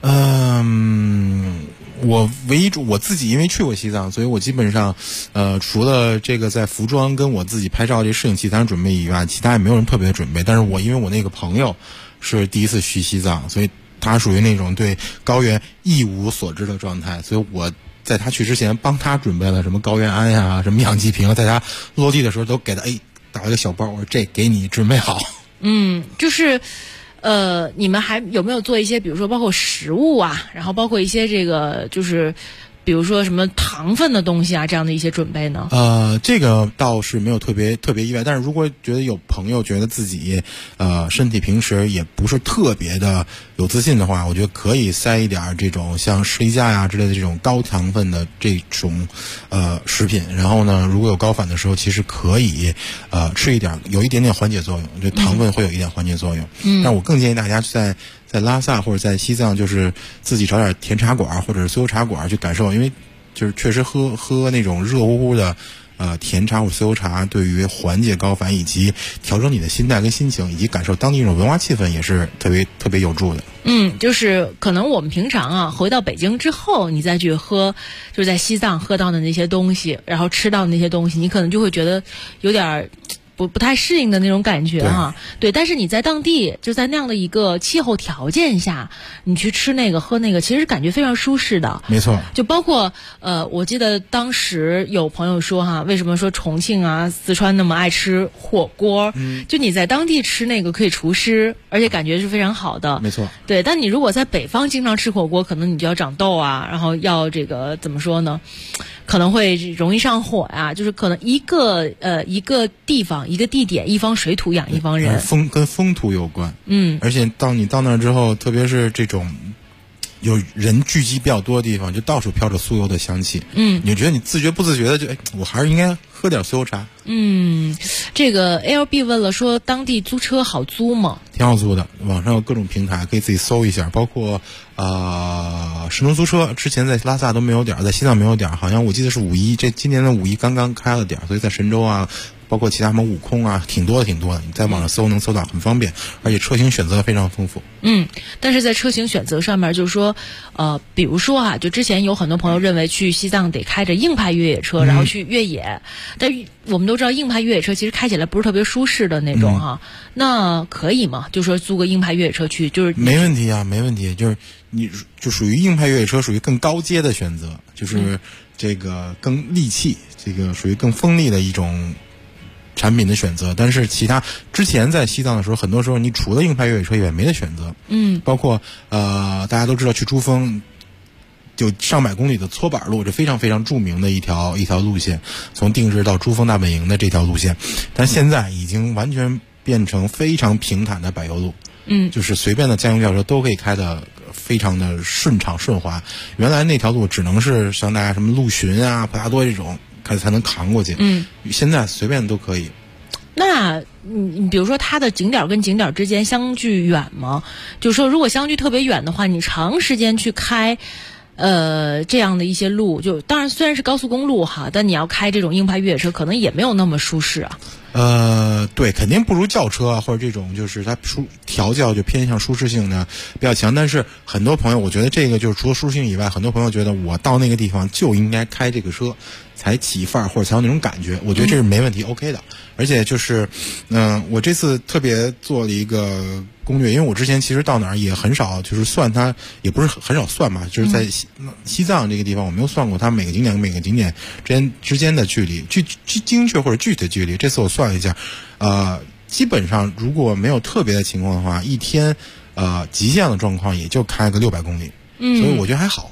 我自己因为去过西藏，所以我基本上除了这个在服装跟我自己拍照这摄影器材准备以外，其他也没有人特别准备。但是因为我那个朋友是第一次去西藏，所以他属于那种对高原一无所知的状态，所以我在他去之前帮他准备了什么高原胺呀、什么氧气瓶，在他落地的时候都给他打了个小包，我说这给你准备好。 就是你们还有没有做一些，比如说包括食物啊，然后包括一些这个就是比如说什么糖分的东西啊，这样的一些准备呢？ 这个倒是没有特别意外，但是如果觉得有朋友觉得自己身体平时也不是特别的有自信的话，我觉得可以塞一点这种像士力架呀之类的这种高糖分的这种食品，然后呢，如果有高反的时候，其实可以吃一点，有一点点缓解作用，这糖分会有一点缓解作用。但我更建议大家在拉萨或者在西藏，就是自己找点甜茶馆或者是酥油茶馆去感受，因为就是确实喝那种热乎乎的甜茶或酥油茶，对于缓解高反以及调整你的心态跟心情，以及感受当地一种文化气氛，也是特别有助的。 就是可能我们平常啊回到北京之后，你再去喝，就是在西藏喝到的那些东西，然后吃到的那些东西，你可能就会觉得有点不太适应的那种感觉哈。对，但是你在当地就在那样的一个气候条件下，你去吃那个喝那个，其实感觉非常舒适的。 没错。 就包括我记得当时有朋友说哈，为什么说重庆啊、四川那么爱吃火锅？就你在当地吃那个可以除湿，而且感觉是非常好的。 没错。 对，但你如果在北方经常吃火锅，可能你就要长痘啊，然后要这个怎么说呢？可能会容易上火呀，就是可能一个地方一个地点，一方水土养一方人， 跟风土有关。而且你到那之后，特别是这种有人聚集比较多的地方，就到处飘着酥油的香气。你就觉得你自觉不自觉的就我还是应该喝点酥油茶。 这个 LB 问了说，当地租车好租吗？ 挺好租的，网上有各种平台可以自己搜一下，包括神州租车，之前在拉萨都没有点，在西藏没有点，好像我记得是今年的五一刚刚开了点，所以在神州啊，包括其他什么悟空啊，挺多的。你在网上搜能搜到，很方便，而且车型选择非常丰富。 但是在车型选择上面，就是说比如说啊，就之前有很多朋友认为去西藏得开着硬派越野车，然后去越野，但是我们都知道硬派越野车其实开起来不是特别舒适的那种哈。那可以吗？就说租个硬派越野车去，就是没问题啊，没问题。就是你就属于硬派越野车，属于更高阶的选择，就是这个更利器，这个属于更锋利的一种产品的选择。但是其他之前在西藏的时候，很多时候你除了硬派越野车也没得选择。包括大家都知道去珠峰就上百公里的搓板路，这非常非常著名的一条路线，从定日到珠峰大本营的这条路线，但现在已经完全变成非常平坦的柏油路。就是随便的家用轿车都可以开的非常的顺畅顺滑。原来那条路只能是像大家什么陆巡啊、普达多这种开始才能扛过去。现在随便都可以。 那你比如说它的景点跟景点之间相距远吗？就是说如果相距特别远的话，你长时间去开这样的一些路，就当然虽然是高速公路哈，但你要开这种硬派越野车可能也没有那么舒适啊。 对，肯定不如轿车啊，或者这种就是它调教就偏向舒适性呢比较强。但是很多朋友，我觉得这个就是除了舒适性以外，很多朋友觉得我到那个地方就应该开这个车才起范儿，或者才有那种感觉。我觉得这是没问题，OK 的。而且就是，我这次特别做了一个攻略，因为我之前其实到哪儿也很少，就是算它也不是很少算吧，就是在西藏这个地方，我没有算过它每个景点跟每个景点之间的距离，精确或者具体的距离。这次我算了一下，基本上如果没有特别的情况的话，一天极限的状况也就开个600公里，所以我觉得还好。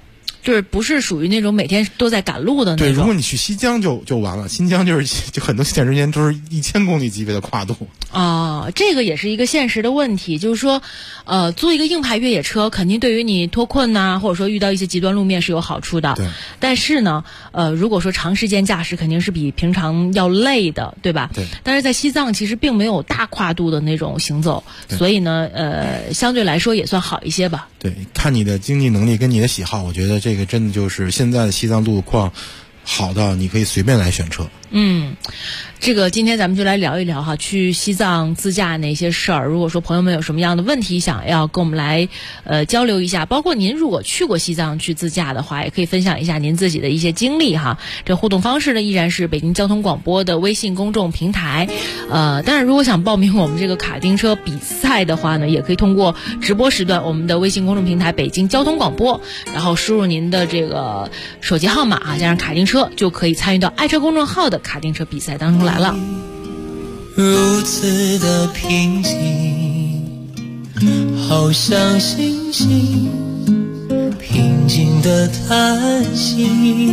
就是不是属于那种每天都在赶路的那种。 对，如果你去西江就完了，新疆就很多线之间都是1000公里级别的跨度。 这个也是一个现实的问题，就是说，租一个硬派越野车，肯定对于你脱困呐，或者说遇到一些极端路面是有好处的。 对。 但是呢，如果说长时间驾驶，肯定是比平常要累的，对吧？ 对。 但是在西藏其实并没有大跨度的那种行走，所以呢，相对来说也算好一些吧。 对，看你的经济能力跟你的喜好，我觉得这个真的就是现在的西藏路况好到你可以随便来选车。 这个今天咱们就来聊一聊哈，去西藏自驾那些事儿。如果说朋友们有什么样的问题想要跟我们来交流一下，包括您如果去过西藏去自驾的话，也可以分享一下您自己的一些经历哈。这互动方式呢依然是北京交通广播的微信公众平台。当然如果想报名我们这个卡丁车比赛的话呢，也可以通过直播时段我们的微信公众平台北京交通广播，然后输入您的这个手机号码啊，加上卡丁车，就可以参与到爱车公众号的卡丁车比赛当中来了。 如此的平静，好像星星平静的叹息，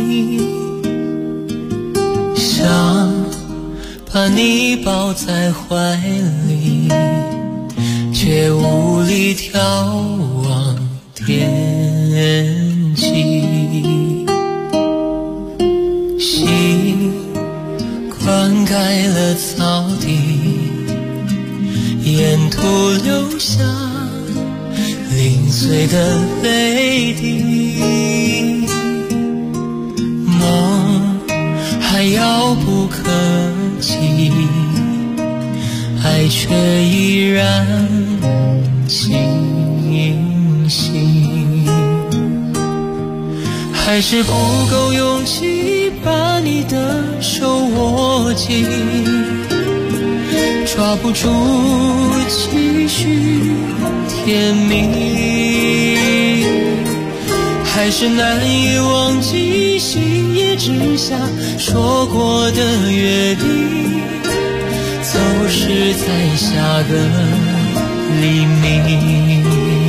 想把你抱在怀里，却无力眺望天际，心灌溉了草地，沿途留下零碎的泪滴，梦还遥不可及，爱却依然清晰，还是不够勇气把你的手握紧，抓不住期许甜蜜，还是难以忘记星夜之下说过的约定，走失在下个黎明。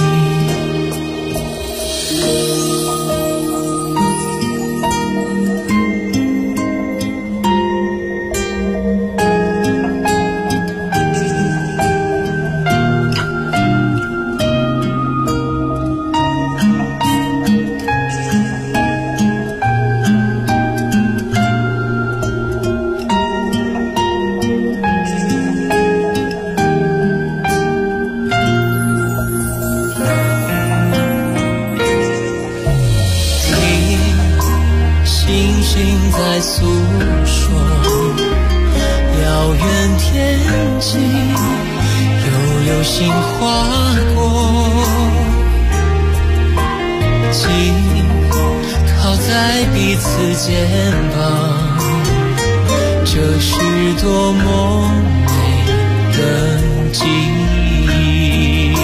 在诉说遥远天际，有流星划过，紧靠在彼此肩膀，这是多么美的记忆。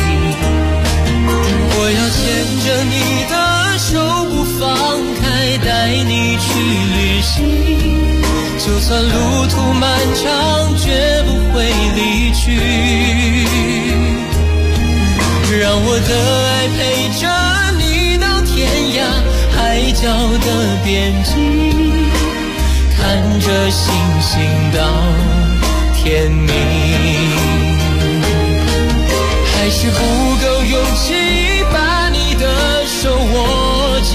我要牵着你的手不放开，带你去旅行，就算路途漫长，绝不会离去。让我的爱陪着你到天涯海角的边际，看着星星到天明。还是不够勇气把你的手握紧，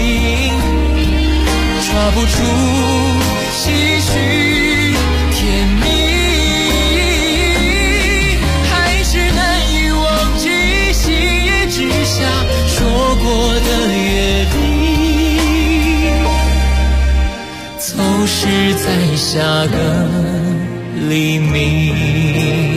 抓不住期许甜蜜，还是难以忘记星夜之下说过的约定，走失在下个黎明。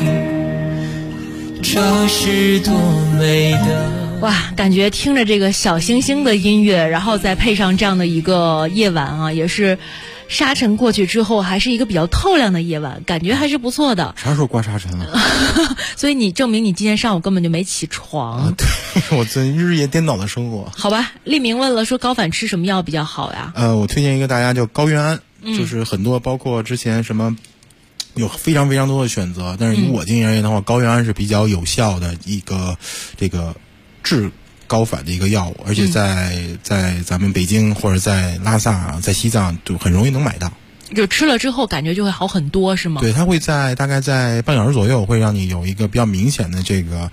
这是多美的哇，感觉听着这个小星星的音乐，然后再配上这样的一个夜晚啊，也是沙尘过去之后还是一个比较透亮的夜晚，感觉还是不错的。 啥时候刮沙尘了？ 所以你证明你今天上午根本就没起床。 对，我这日夜颠倒的生活。 好吧，立明问了，说高反吃什么药比较好呀？ 我推荐一个大家叫高原安，就是很多包括之前什么有非常非常多的选择，但是以我经验而言的话，高原安是比较有效的一个这个治高反的一个药物，而且在咱们北京或者在拉萨、在西藏就很容易能买到。 就吃了之后感觉就会好很多是吗？ 对，它会大概在半小时左右会让你有一个比较明显的这个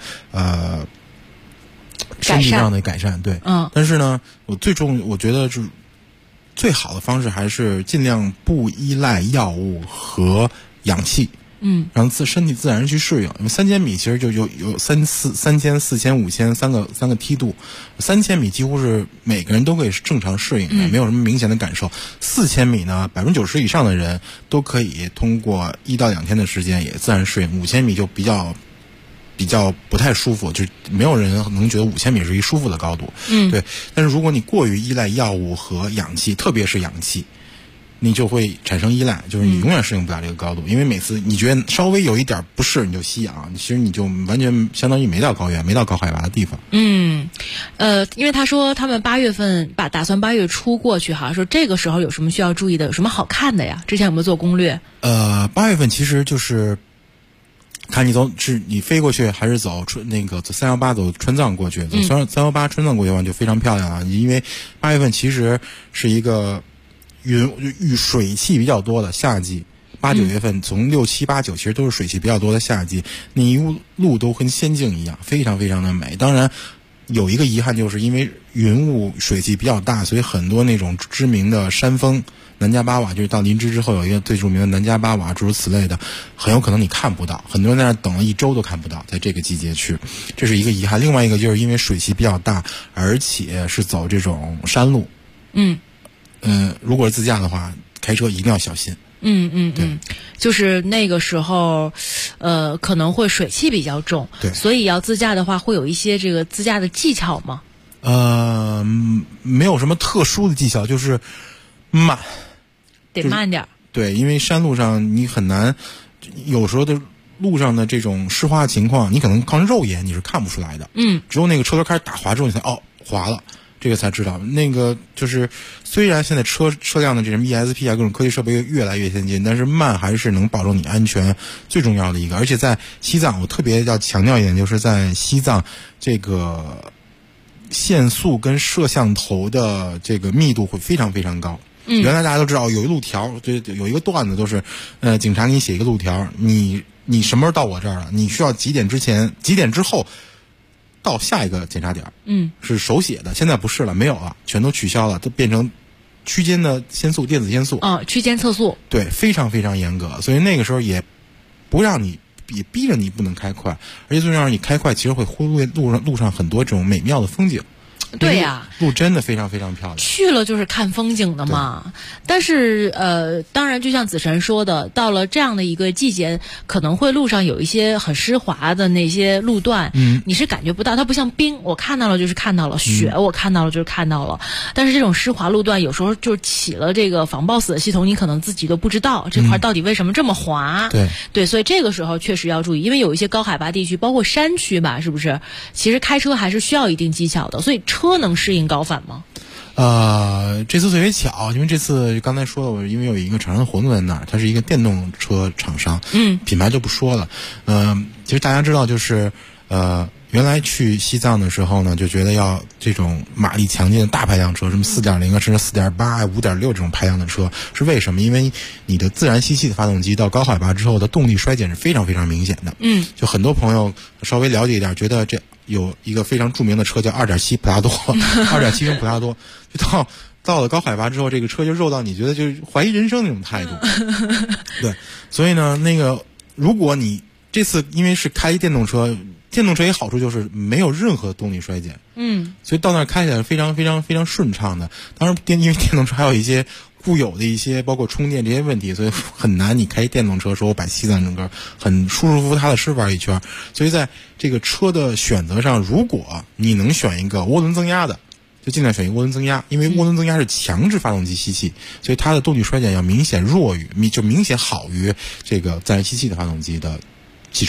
身体上的改善。对，但是呢，我觉得是最好的方式还是尽量不依赖药物和氧气。让身体自然去适应。因为3千米其实就有3000、4000、5000三个梯度，3000米几乎是每个人都可以正常适应的，没有什么明显的感受。4000米呢，90%以上的人都可以通过1到2天的时间也自然适应。5000米就比较不太舒服，就没有人能觉得5000米是一舒服的高度。对。但是如果你过于依赖药物和氧气，特别是氧气，你就会产生依赖，就是你永远适应不了这个高度，因为每次你觉得稍微有一点不适，你就吸氧，其实你就完全相当于没到高原、没到高海拔的地方。 因为他说他们8月份打算8月初过去哈，说这个时候有什么需要注意的，有什么好看的呀？之前有没有做攻略 ？8月份其实就是看你飞过去还是走318走川藏过去，走318川藏过去的话就非常漂亮啊，因为8月份其实是一个水汽比较多的夏季，8、9月份从6、7、8、9其实都是水汽比较多的夏季，那一路都跟仙境一样，非常非常的美。当然有一个遗憾，就是因为云雾水汽比较大，所以很多那种知名的山峰南迦巴瓦，就是到林芝之后有一个最著名的南迦巴瓦诸如此类的，很有可能你看不到，很多人在那等了1周都看不到，在这个季节去，这是一个遗憾。另外一个就是因为水汽比较大，而且是走这种山路。如果是自驾的话，开车一定要小心。 对，就是那个时候，可能会水汽比较重， 对， 所以要自驾的话，会有一些这个自驾的技巧吗？ 没有什么特殊的技巧，就是慢， 得慢点。 对，因为山路上你很难，有时候的路上的这种湿滑情况，你可能靠肉眼你是看不出来的。只有那个车头开始打滑之后，你才滑了。这个才知道，那个就是虽然现在车辆的这种 ESP 啊各种科技设备越来越先进，但是慢还是能保证你安全最重要的一个。而且在西藏，我特别要强调一点，就是在西藏这个限速跟摄像头的这个密度会非常非常高。原来大家都知道有一路条，就有一个段子都是，警察给你写一个路条，你什么时候到我这儿了？你需要几点之前、几点之后到下一个检查点。是手写的，现在不是了，没有了，全都取消了，都变成区间的限速、电子限速。 区间测速。对， 非常非常严格，所以那个时候也不让你，也逼着你不能开快，而且最重要，你开快其实会忽略路上很多这种美妙的风景。 对呀， 路真的非常非常漂亮。 去了就是看风景的嘛。但是当然就像子晨说的，到了这样的一个季节，可能会路上有一些很湿滑的那些路段，你是感觉不到，它不像冰，我看到了就是看到了，雪我看到了就是看到了。但是这种湿滑路段有时候就起了这个防抱死的系统，你可能自己都不知道这块到底为什么这么滑。对，所以这个时候确实要注意，因为有一些高海拔地区，包括山区吧，是不是？其实开车还是需要一定技巧的，所以车能适应高反吗？ 这次特别巧，因为这次刚才说了，我因为有一个厂商的活动在那儿，它是一个电动车厂商，品牌就不说了。其实大家知道，就是原来去西藏的时候呢，就觉得要这种马力强劲的大排量车，什么4.0啊，甚至4.8、5.6这种排量的车，是为什么？因为你的自然吸气的发动机到高海拔之后的动力衰减是非常非常明显的。就很多朋友稍微了解一点，觉得这有一个非常著名的车叫2.7普拉多，2.7升普拉多，就到了高海拔之后，这个车就肉到你觉得就是怀疑人生那种态度。对，所以呢，如果你这次因为是开电动车也好处就是没有任何动力衰减，所以到那儿开起来非常非常非常顺畅的。当然因为电动车还有一些固有的一些包括充电这些问题，所以很难你开电动车说我把西藏整个很舒舒服服踏踏实实玩一圈。所以在这个车的选择上，如果你能选一个涡轮增压的，就尽量选一个涡轮增压，因为涡轮增压是强制发动机吸气，所以它的动力衰减要明显好于这个自然吸气的发动机的汽车。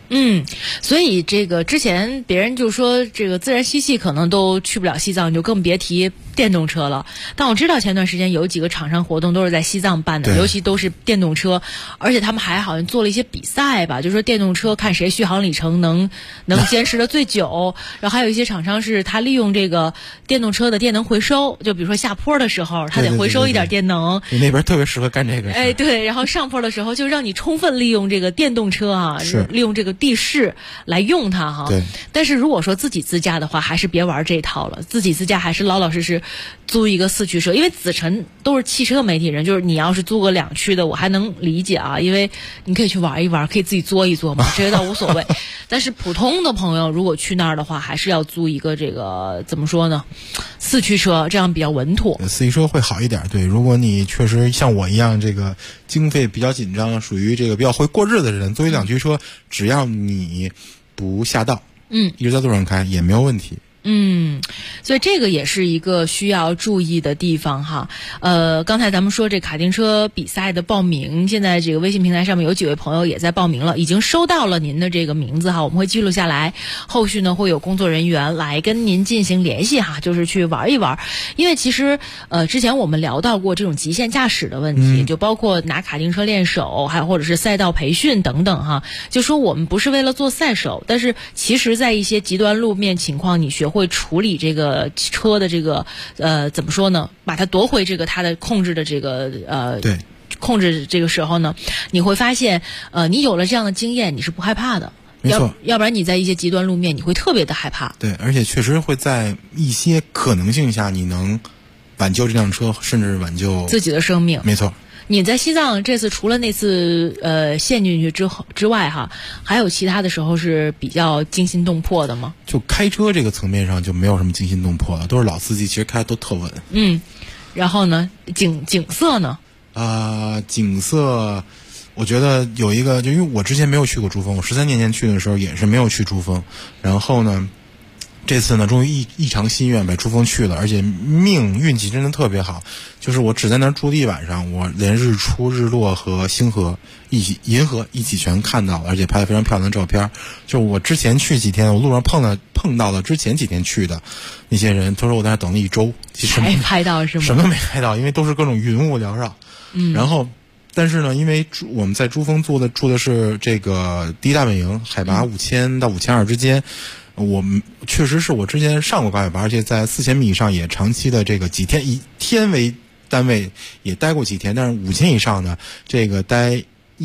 所以这个之前别人就说这个自然吸气可能都去不了西藏，就更别提电动车了。但我知道前段时间有几个厂商活动都是在西藏办的，尤其都是电动车，而且他们还好像做了一些比赛吧，就说电动车看谁续航里程能坚持的最久。然后还有一些厂商是他利用这个电动车的电能回收，就比如说下坡的时候他得回收一点电能。 你那边特别适合干这个。 对，然后上坡的时候就让你充分利用这个电动车啊，利用这个地势来用它哈。 对。 但是如果说自己自驾的话，还是别玩这套了。自己自驾还是老老实实租一个4驱车，因为子晨都是汽车媒体人，就是你要是租个2驱的，我还能理解啊，因为你可以去玩一玩，可以自己坐一坐嘛，这个倒无所谓。但是普通的朋友如果去那儿的话，还是要租一个这个怎么说呢，4驱车，这样比较稳妥。 4驱车会好一点。对，如果你确实像我一样这个经费比较紧张，属于这个比较会过日子的人，作为2驱车，只要你不下道，一直在路上开也没有问题。 所以这个也是一个需要注意的地方哈。刚才咱们说这卡丁车比赛的报名，现在这个微信平台上面有几位朋友也在报名了，已经收到了您的这个名字哈，我们会记录下来，后续呢会有工作人员来跟您进行联系哈，就是去玩一玩。因为其实之前我们聊到过这种极限驾驶的问题，就包括拿卡丁车练手，还有或者是赛道培训等等哈，就说我们不是为了做赛手，但是其实在一些极端路面情况，你学会处理这个车的这个怎么说呢，把它夺回这个它的控制的这个对控制这个时候呢，你会发现你有了这样的经验，你是不害怕的。 没错， 要不然你在一些极端路面你会特别的害怕。 对，而且确实会在一些可能性下你能挽救这辆车，甚至挽救自己的生命。 没错。 你在西藏这次除了那次陷进去之外哈，还有其他的时候是比较惊心动魄的吗？ 就开车这个层面上就没有什么惊心动魄了，都是老司机，其实开的都特稳。 然后呢，景色呢？ 景色我觉得有一个，就因为我之前没有去过珠峰，我13年前去的时候也是没有去珠峰，然后呢这次呢终于一偿心愿把珠峰去了，而且运气真的特别好，就是我只在那儿住了1晚上，我连日出日落和星河银河一起全看到了，而且拍了非常漂亮的照片。就我之前去几天，我路上碰到了之前几天去的那些人，他说我在那等了1周，其实没拍到是吗？ 什么没拍到，因为都是各种云雾缭绕。然后但是呢，因为我们在珠峰住的是这个第一大本营，海拔5000到5200之间。我们确实是我之前上过高海拔，而且在4000米以上也长期的这个几天，以天为单位也待过几天，但是5000以上的这个待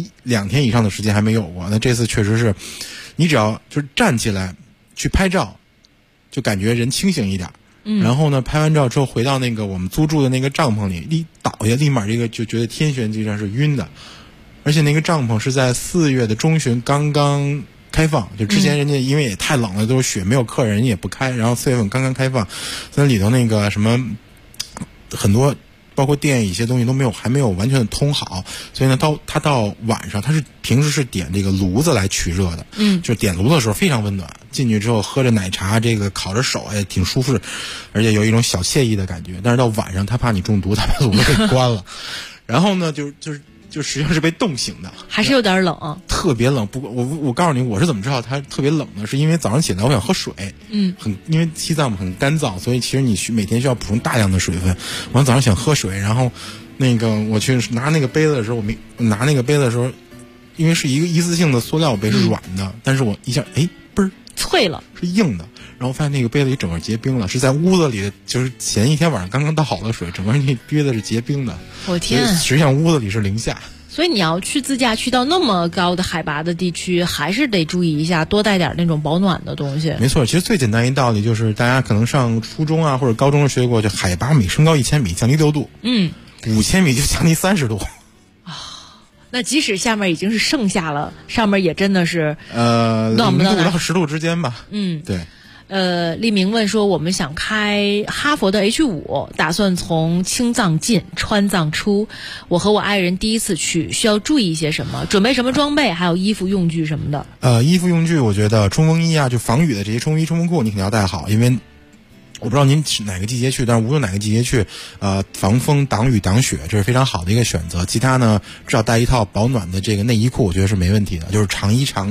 2天以上的时间还没有过。那这次确实是，你只要就是站起来去拍照，就感觉人清醒一点。然后呢，拍完照之后回到那个我们租住的那个帐篷里，一倒下，立马这个就觉得天旋地转，是晕的。而且那个帐篷是在4月的中旬刚刚开放，就之前人家因为也太冷了，都是雪，没有客人，人也不开。然后4月份刚刚开放，在里头那个什么很多，包括电一些东西都还没有完全的通好，所以呢，他到晚上，他是平时是点这个炉子来取热的，就是点炉子的时候非常温暖，进去之后喝着奶茶，这个烤着手也挺舒适，而且有一种小惬意的感觉。但是到晚上他怕你中毒，他把炉子给关了，然后呢就实际上是被冻醒的， 还是有点冷， 特别冷。不过我告诉你，我是怎么知道它特别冷的？是因为早上起来我想喝水，因为西藏很干燥，所以其实你每天需要补充大量的水分。我早上想喝水，然后那个我去拿那个杯子的时候，拿那个杯子的时候，因为是一个一次性的塑料杯，是软的，但是我一下嘣儿脆了， 是硬的。然后发现那个杯子里整个结冰了，是在屋子里的，就是前一天晚上刚刚倒好的水，整个那杯子是结冰的。 我天！ 实际上屋子里是零下。 所以你要去自驾去到那么高的海拔的地区，还是得注意一下，多带点那种保暖的东西。 没错，其实最简单一道理就是大家可能上初中啊或者高中学过，就海拔每升高1000米降低6度，5000米就降低30度。 那即使下面已经是盛夏了，上面也真的是 0度到10度之间吧。对。 立明问说，我们想开哈佛的 H5， 打算从青藏进，川藏出。我和我爱人第一次去，需要注意一些什么？准备什么装备？还有衣服用具什么的？ 衣服用具，我觉得冲锋衣啊，就防雨的这些冲锋衣、冲锋裤，你肯定要带好，因为我不知道您是哪个季节去，但是无论哪个季节去，防风、挡雨、挡雪，这是非常好的一个选择。其他呢，至少带一套保暖的这个内衣裤，我觉得是没问题的，就是长衣长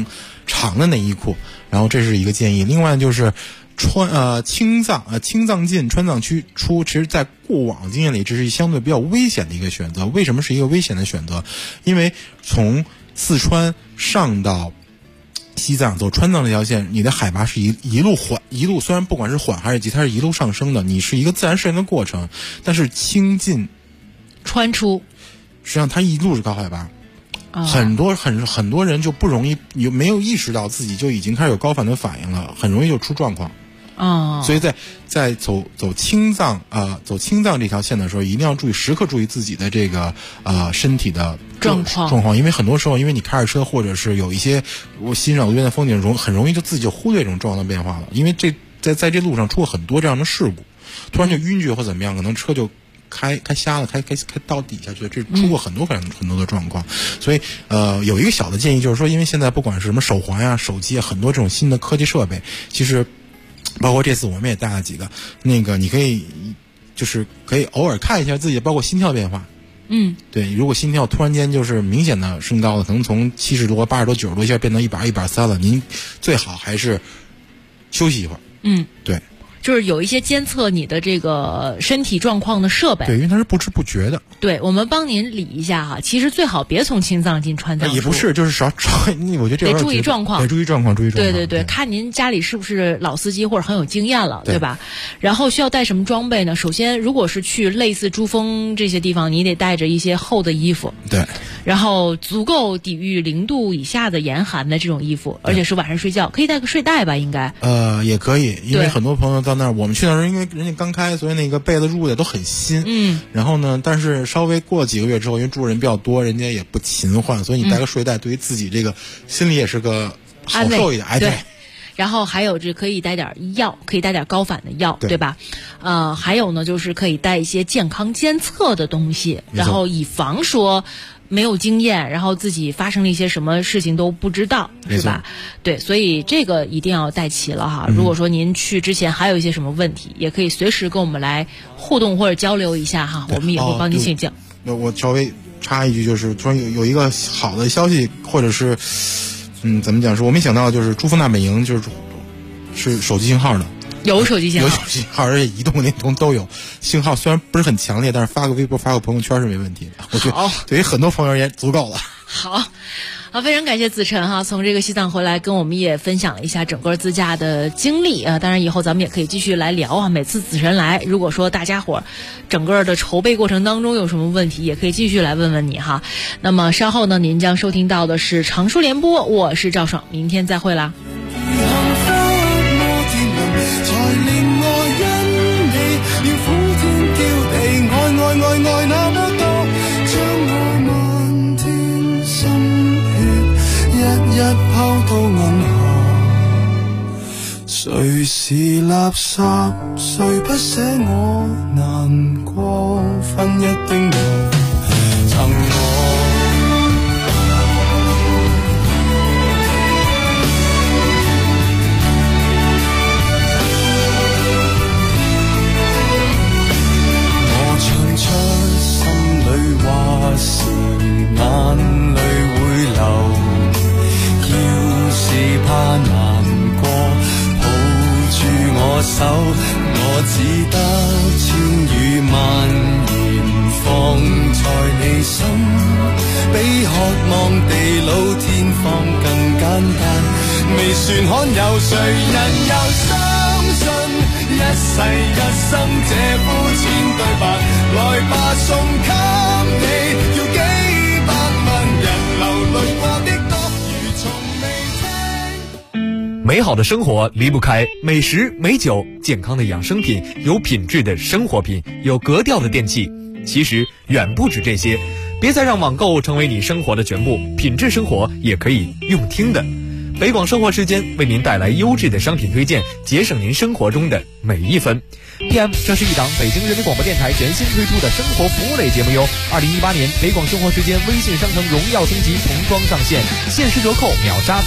长的内衣裤，然后这是一个建议。另外就是清藏进川藏区出，其实在过往经验里这是相对比较危险的一个选择。为什么是一个危险的选择？因为从四川上到西藏走川藏这条线，你的海拔是一路虽然不管是缓还是急，它是一路上升的，你是一个自然适应的过程。但是清进川出， 实际上它一路是高海拔，很多人就不容易没有意识到自己就已经开始有高反的反应了，很容易就出状况。所以在走青藏这条线的时候，一定要时刻注意自己的这个身体的状况，因为很多时候，因为你开着车或者是有一些我欣赏路边的风景很容易就自己就忽略这种状况的变化了。因为在这路上出过很多这样的事故，突然就晕厥或怎么样，可能车就开瞎了，开到底下去，这出过很多的状况。所以有一个小的建议，就是说，因为现在不管是什么手环呀、手机啊，很多这种新的科技设备，其实包括这次我们也带了几个，你可以偶尔看一下自己，包括心跳变化。对，如果心跳突然间就是明显的升高了，可能从70多、80多、90多一下变到120、130了，您最好还是休息一会儿。对。 就是有一些监测你的这个身体状况的设备， 对，因为它是不知不觉的。 对，我们帮您理一下哈。其实最好别从青藏进川藏出， 也不是，就是我觉得这得注意状况， 得注意状况。 对，看您家里是不是老司机或者很有经验了，对吧？然后需要带什么装备呢？首先，如果是去类似珠峰这些地方，你得带着一些厚的衣服， 对， 然后足够抵御0度以下的严寒的这种衣服，而且是晚上睡觉可以带个睡袋吧？应该也可以，因为很多朋友到那儿，我们去那儿因为人家刚开，所以那个被子褥的都很新。然后呢，但是稍微过了几个月之后，因为住的人比较多，人家也不勤换，所以你带个睡袋，对于自己这个心里也是个好受一点。 对。然后还有可以带点药，可以带点高反的药，对吧？还有呢，就是可以带一些健康监测的东西，然后以防说没有经验，然后自己发生了一些什么事情都不知道，是吧？对，所以这个一定要带齐了哈。如果说您去之前还有一些什么问题，也可以随时跟我们来互动或者交流一下哈，我们也会帮您请教。 我稍微插一句，就是突然有一个好的消息，或者是怎么讲？是我没想到，就是珠峰大本营是手机信号的。 有手机信号， 有手机信号，而且移动、联通都有信号，虽然不是很强烈，但是发个微博、发个朋友圈是没问题的。我觉得对于很多朋友而言足够了。 好，非常感谢子晨哈，从这个西藏回来跟我们也分享了一下整个自驾的经历当然以后咱们也可以继续来聊啊。每次子晨来，如果说大家伙整个的筹备过程当中有什么问题，也可以继续来问问你哈。那么稍后呢，您将收听到的是常书联播，我是赵爽，明天再会啦。 愛那麼多，將我漫天心血一拋到銀河。誰是垃圾？誰不捨我難過？分一丁油贈我。話時眼淚會流，要是怕難過，抱住我手，我只得千語萬言放在你心，比渴望地老天荒更簡單。微船罕有誰人又相信一世一生這膚淺對白？來吧，送給你，要幾百萬人流淚過的歌，如從未聽。 美好的生活離不開美食美酒，健康的養生品，有品質的生活品，有格調的電器。其實遠不止這些，別再讓網購成為你生活的全部，品質生活也可以用聽的。北廣生活之間為您帶來優質的商品推薦，節省您生活中的每一分。PM， 這是一檔北京人民廣播電台全新推出的生活服務類節目喲。2018年北廣生活之間微信商城榮耀升級童裝上線，限時折扣秒殺。